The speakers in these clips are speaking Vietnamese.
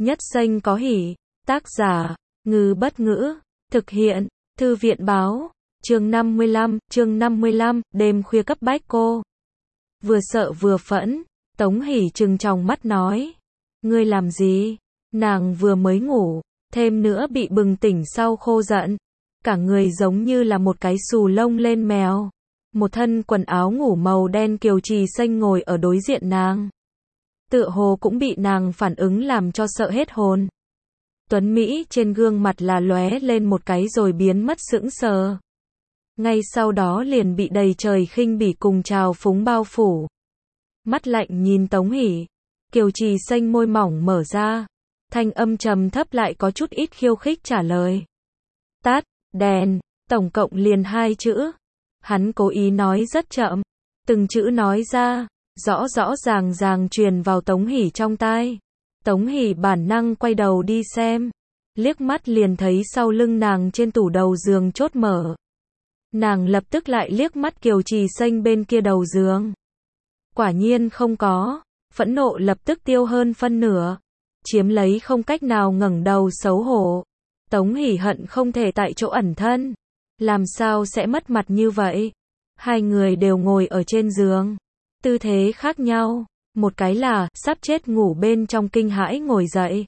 Nhất xanh có hỉ. Tác giả, Ngư Bất Ngữ. Thực hiện, Thư viện Báo. Chương 55, đêm khuya cấp bách cô. Vừa sợ vừa phẫn, Tống Hỷ trừng tròng mắt nói. Ngươi làm gì? Nàng vừa mới ngủ, thêm nữa bị bừng tỉnh sau khô giận. Cả người giống như là một cái xù lông lên mèo. Một thân quần áo ngủ màu đen Kiều Trì Xanh ngồi ở đối diện nàng. Tựa hồ cũng bị nàng phản ứng làm cho sợ hết hồn. Tuấn Mỹ trên gương mặt là lóe lên một cái rồi biến mất sững sờ. Ngay sau đó liền bị đầy trời khinh bỉ cùng trào phúng bao phủ. Mắt lạnh nhìn Tống Hỷ, Kiều Trì Xanh môi mỏng mở ra, thanh âm trầm thấp lại có chút ít khiêu khích trả lời. Tắt đèn, tổng cộng liền 2 chữ. Hắn cố ý nói rất chậm, từng chữ nói ra, rõ ràng truyền vào Tống Hỷ trong tai. Tống Hỷ bản năng quay đầu đi xem, liếc mắt liền thấy sau lưng nàng trên tủ đầu giường chốt mở. Nàng lập tức lại liếc mắt Kiều Trì Xanh bên kia đầu giường. Quả nhiên không có, phẫn nộ lập tức tiêu hơn phân nửa, chiếm lấy không cách nào ngẩng đầu xấu hổ. Tống Hỷ hận không thể tại chỗ ẩn thân, làm sao sẽ mất mặt như vậy. Hai người đều ngồi ở trên giường, tư thế khác nhau, một cái là sắp chết ngủ bên trong kinh hãi ngồi dậy,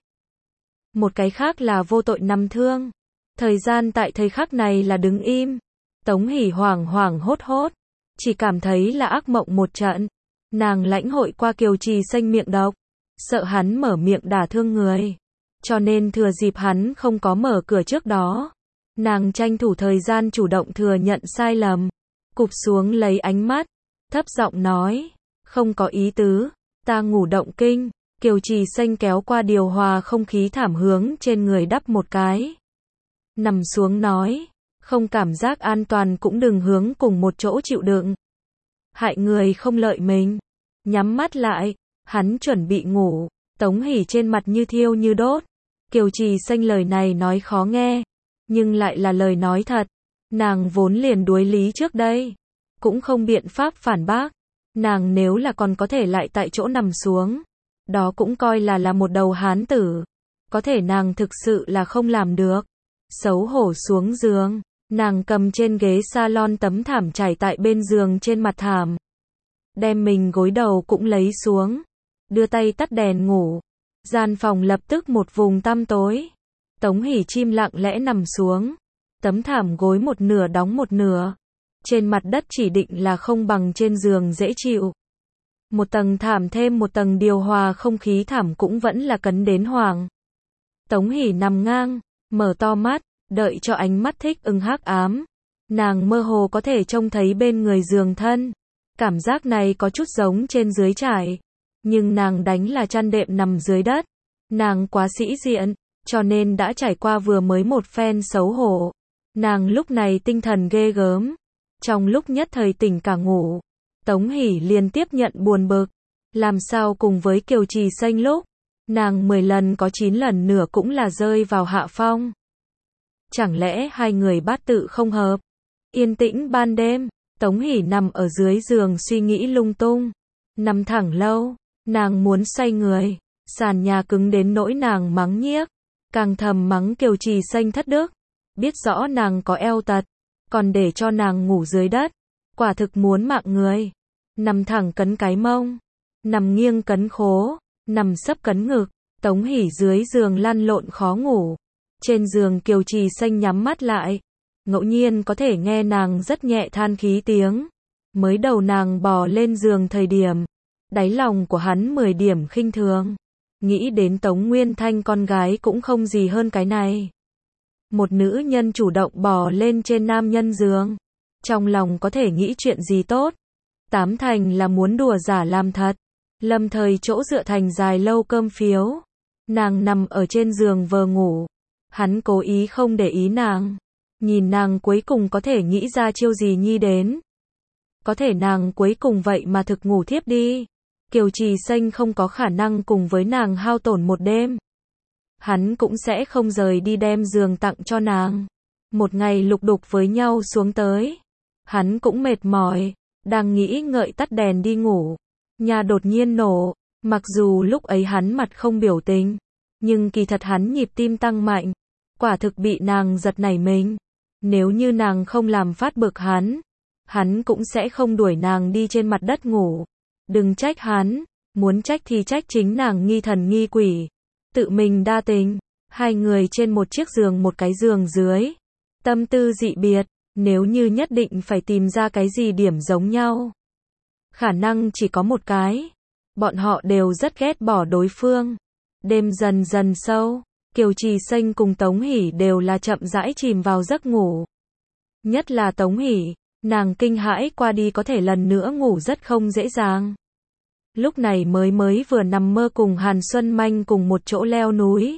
một cái khác là vô tội nằm thương. Thời gian tại thời khắc này là đứng im. Tống Hỷ hoảng hốt, chỉ cảm thấy là ác mộng một trận. Nàng lãnh hội qua Kiều Trì Xanh miệng độc, sợ hắn mở miệng đả thương người, cho nên thừa dịp hắn không có mở cửa trước đó, nàng tranh thủ thời gian chủ động thừa nhận sai lầm, cụp xuống lấy ánh mắt, thấp giọng nói, không có ý tứ, ta ngủ động kinh. Kiều Trì Xanh kéo qua điều hòa không khí thảm hướng trên người đắp một cái, nằm xuống nói, không cảm giác an toàn cũng đừng hướng cùng một chỗ chịu đựng, hại người không lợi mình. Nhắm mắt lại, hắn chuẩn bị ngủ. Tống Hỷ trên mặt như thiêu như đốt. Kiều Trì Xanh lời này nói khó nghe, nhưng lại là lời nói thật. Nàng vốn liền đuối lý trước đây, cũng không biện pháp phản bác. Nàng nếu là còn có thể lại tại chỗ nằm xuống, đó cũng coi là một đầu hán tử. Có thể nàng thực sự là không làm được. Xấu hổ xuống giường, nàng cầm trên ghế salon tấm thảm trải tại bên giường trên mặt thảm, đem mình gối đầu cũng lấy xuống, đưa tay tắt đèn ngủ. Gian phòng lập tức một vùng tăm tối. Tống Hỷ chim lặng lẽ nằm xuống, tấm thảm gối một nửa đóng một nửa. Trên mặt đất chỉ định là không bằng trên giường dễ chịu. Một tầng thảm thêm một tầng điều hòa không khí thảm cũng vẫn là cấn đến hoảng. Tống Hỷ nằm ngang, mở to mắt, đợi cho ánh mắt thích ứng hắc ám. Nàng mơ hồ có thể trông thấy bên người giường thân. Cảm giác này có chút giống trên dưới trải, nhưng nàng đánh là chăn đệm nằm dưới đất. Nàng quá sĩ diện, cho nên đã trải qua vừa mới một phen xấu hổ. Nàng lúc này tinh thần ghê gớm, trong lúc nhất thời tỉnh cả ngủ. Tống Hỷ liền tiếp nhận buồn bực, làm sao cùng với Kiều Trì Xanh lúc nàng 10 lần có 9 lần nửa cũng là rơi vào hạ phong. Chẳng lẽ hai người bát tự không hợp? Yên tĩnh ban đêm, Tống Hỷ nằm ở dưới giường suy nghĩ lung tung, nằm thẳng lâu, nàng muốn xoay người, sàn nhà cứng đến nỗi nàng mắng nhiếc, càng thầm mắng Kiều Trì Xanh thất đức, biết rõ nàng có eo tật, còn để cho nàng ngủ dưới đất, quả thực muốn mạng người. Nằm thẳng cấn cái mông, nằm nghiêng cấn khố, nằm sấp cấn ngực. Tống Hỷ dưới giường lăn lộn khó ngủ. Trên giường Kiều Trì Xanh nhắm mắt lại, ngẫu nhiên có thể nghe nàng rất nhẹ than khí tiếng. Mới đầu nàng bò lên giường thời điểm, đáy lòng của hắn 10 điểm khinh thường. Nghĩ đến Tống Nguyên Thanh con gái cũng không gì hơn cái này. Một nữ nhân chủ động bò lên trên nam nhân giường, trong lòng có thể nghĩ chuyện gì tốt. Tám thành là muốn đùa giả làm thật. Lâm thời chỗ dựa thành dài lâu cơm phiếu. Nàng nằm ở trên giường vờ ngủ. Hắn cố ý không để ý nàng. Nhìn nàng cuối cùng có thể nghĩ ra chiêu gì nhi đến. Có thể nàng cuối cùng vậy mà thực ngủ thiếp đi. Kiều Trì Xanh không có khả năng cùng với nàng hao tổn một đêm. Hắn cũng sẽ không rời đi đem giường tặng cho nàng. Một ngày lục đục với nhau xuống tới. Hắn cũng mệt mỏi, đang nghĩ ngợi tắt đèn đi ngủ. Nhà đột nhiên nổ, mặc dù lúc ấy hắn mặt không biểu tình, Nhưng kỳ thật hắn nhịp tim tăng mạnh, quả thực bị nàng giật nảy mình. Nếu như nàng không làm phát bực hắn cũng sẽ không đuổi nàng đi trên mặt đất ngủ. Đừng trách hắn, muốn trách thì trách chính nàng nghi thần nghi quỷ, tự mình đa tình. Hai người trên một chiếc giường một cái giường dưới, tâm tư dị biệt, nếu như nhất định phải tìm ra cái gì điểm giống nhau, khả năng chỉ có một cái, bọn họ đều rất ghét bỏ đối phương. Đêm dần dần sâu, Kiều Trì Xanh cùng Tống Hỷ đều là chậm rãi chìm vào giấc ngủ. Nhất là Tống Hỷ, nàng kinh hãi qua đi có thể lần nữa ngủ rất không dễ dàng. Lúc này mới vừa nằm mơ cùng Hàn Xuân Manh cùng một chỗ leo núi.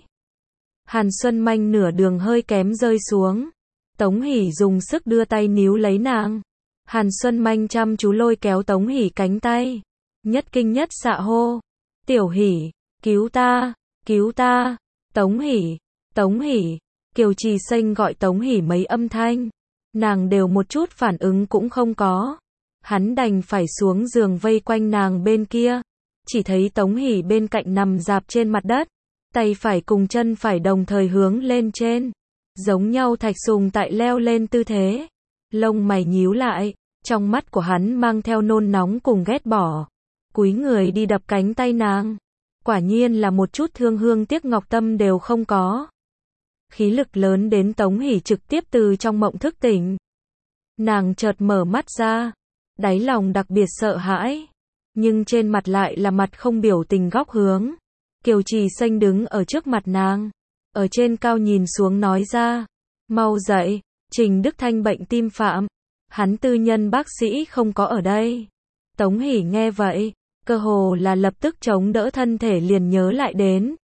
Hàn Xuân Manh nửa đường hơi kém rơi xuống. Tống Hỷ dùng sức đưa tay níu lấy nàng. Hàn Xuân Manh chăm chú lôi kéo Tống Hỷ cánh tay. Nhất kinh nhất xạ hô. Tiểu Hỷ, cứu ta, cứu ta. Tống Hỷ, Tống Hỷ. Kiều Trì Xanh gọi Tống Hỷ mấy âm thanh. Nàng đều một chút phản ứng cũng không có. Hắn đành phải xuống giường vây quanh nàng bên kia. Chỉ thấy Tống Hỷ bên cạnh nằm rạp trên mặt đất. Tay phải cùng chân phải đồng thời hướng lên trên. Giống nhau Thạch Sùng tại leo lên tư thế. Lông mày nhíu lại. Trong mắt của hắn mang theo nôn nóng cùng ghét bỏ. Cúi người đi đập cánh tay nàng. Quả nhiên là một chút thương hương tiếc ngọc tâm đều không có. Khí lực lớn đến Tống Hỷ trực tiếp từ trong mộng thức tỉnh. Nàng chợt mở mắt ra. Đáy lòng đặc biệt sợ hãi. Nhưng trên mặt lại là mặt không biểu tình góc hướng. Kiều Trì Xanh đứng ở trước mặt nàng. Ở trên cao nhìn xuống nói ra. Mau dậy, Trình Đức Thanh bệnh tim phạm. Hắn tư nhân bác sĩ không có ở đây. Tống Hỷ nghe vậy, cơ hồ là lập tức chống đỡ thân thể liền nhớ lại đến.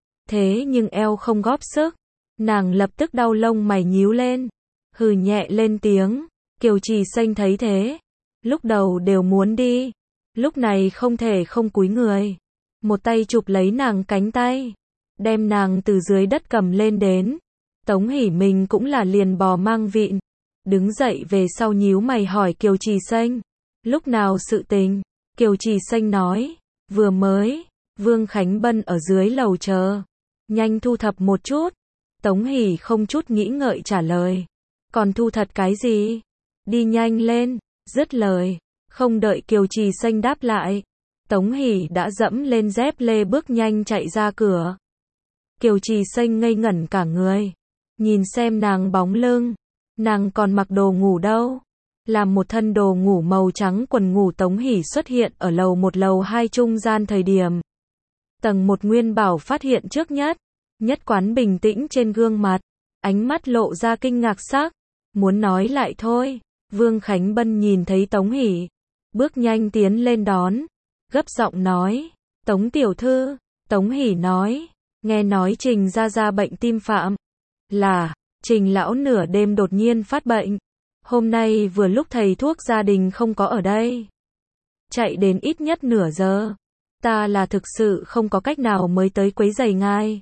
Thế nhưng eo không góp sức. Nàng lập tức đau lông mày nhíu lên. Hừ nhẹ lên tiếng. Kiều Trì Xanh thấy thế. Lúc đầu đều muốn đi. Lúc này không thể không cúi người. Một tay chụp lấy nàng cánh tay. Đem nàng từ dưới đất cầm lên đến. Tống Hỷ mình cũng là liền bò mang vịn. Đứng dậy về sau nhíu mày hỏi Kiều Trì Xanh. Lúc nào sự tình? Kiều Trì Xanh nói. Vừa mới. Vương Khánh Bân ở dưới lầu chờ. Nhanh thu thập một chút. Tống Hỷ không chút nghĩ ngợi trả lời. Còn thu thật cái gì? Đi nhanh lên. Dứt lời. Không đợi Kiều Trì Xanh đáp lại. Tống Hỷ đã dẫm lên dép lê bước nhanh chạy ra cửa. Kiều Trì Xanh ngây ngẩn cả người. Nhìn xem nàng bóng lưng. Nàng còn mặc đồ ngủ đâu. Làm một thân đồ ngủ màu trắng quần ngủ Tống Hỷ xuất hiện ở lầu 1 lầu 2 trung gian thời điểm. Tầng 1 Nguyên Bảo phát hiện trước nhất. Nhất Quán bình tĩnh trên gương mặt. Ánh mắt lộ ra kinh ngạc sắc. Muốn nói lại thôi. Vương Khánh Bân nhìn thấy Tống Hỷ. Bước nhanh tiến lên đón. Gấp giọng nói. Tống tiểu thư. Tống Hỷ nói. Nghe nói Trình gia gia bệnh tim phạm. Là, Trình lão nửa đêm đột nhiên phát bệnh. Hôm nay vừa lúc thầy thuốc gia đình không có ở đây. Chạy đến ít nhất nửa giờ. Ta là thực sự không có cách nào mới tới quấy rầy ngài.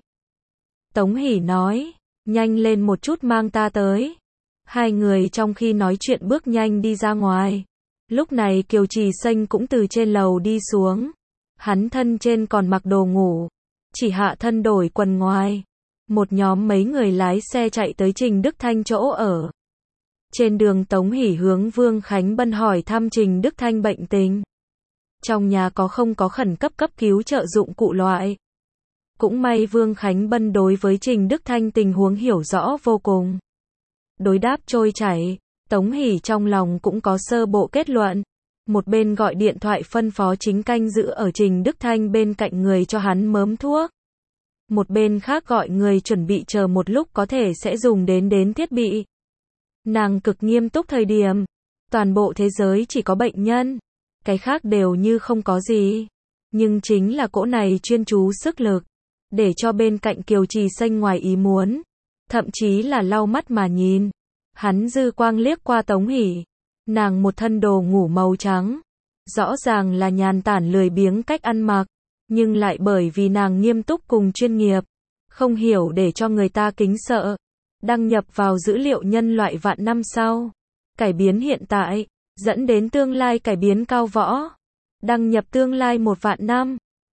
Tống Hỷ nói. Nhanh lên một chút mang ta tới. Hai người trong khi nói chuyện bước nhanh đi ra ngoài. Lúc này Kiều Trì Xanh cũng từ trên lầu đi xuống. Hắn thân trên còn mặc đồ ngủ. Chỉ hạ thân đổi quần ngoài. Một nhóm mấy người lái xe chạy tới Trình Đức Thanh chỗ ở. Trên đường Tống Hỷ hướng Vương Khánh Bân hỏi thăm Trình Đức Thanh bệnh tình. Trong nhà có không có khẩn cấp cấp cứu trợ dụng cụ loại. Cũng may Vương Khánh Bân đối với Trình Đức Thanh tình huống hiểu rõ vô cùng. Đối đáp trôi chảy, Tống Hỷ trong lòng cũng có sơ bộ kết luận. Một bên gọi điện thoại phân phó chính canh giữ ở Trình Đức Thanh bên cạnh người cho hắn mớm thuốc. Một bên khác gọi người chuẩn bị chờ một lúc có thể sẽ dùng đến thiết bị. Nàng cực nghiêm túc thời điểm. Toàn bộ thế giới chỉ có bệnh nhân. Cái khác đều như không có gì. Nhưng chính là cỗ này chuyên chú sức lực. Để cho bên cạnh Kiều Trì Xanh ngoài ý muốn. Thậm chí là lau mắt mà nhìn. Hắn dư quang liếc qua Tống Hỷ. Nàng một thân đồ ngủ màu trắng. Rõ ràng là nhàn tản lười biếng cách ăn mặc. Nhưng lại bởi vì nàng nghiêm túc cùng chuyên nghiệp. Không hiểu để cho người ta kính sợ. Đăng nhập vào dữ liệu nhân loại vạn năm sau. Cải biến hiện tại. Dẫn đến tương lai cải biến cao võ. Đăng nhập tương lai 1 vạn năm.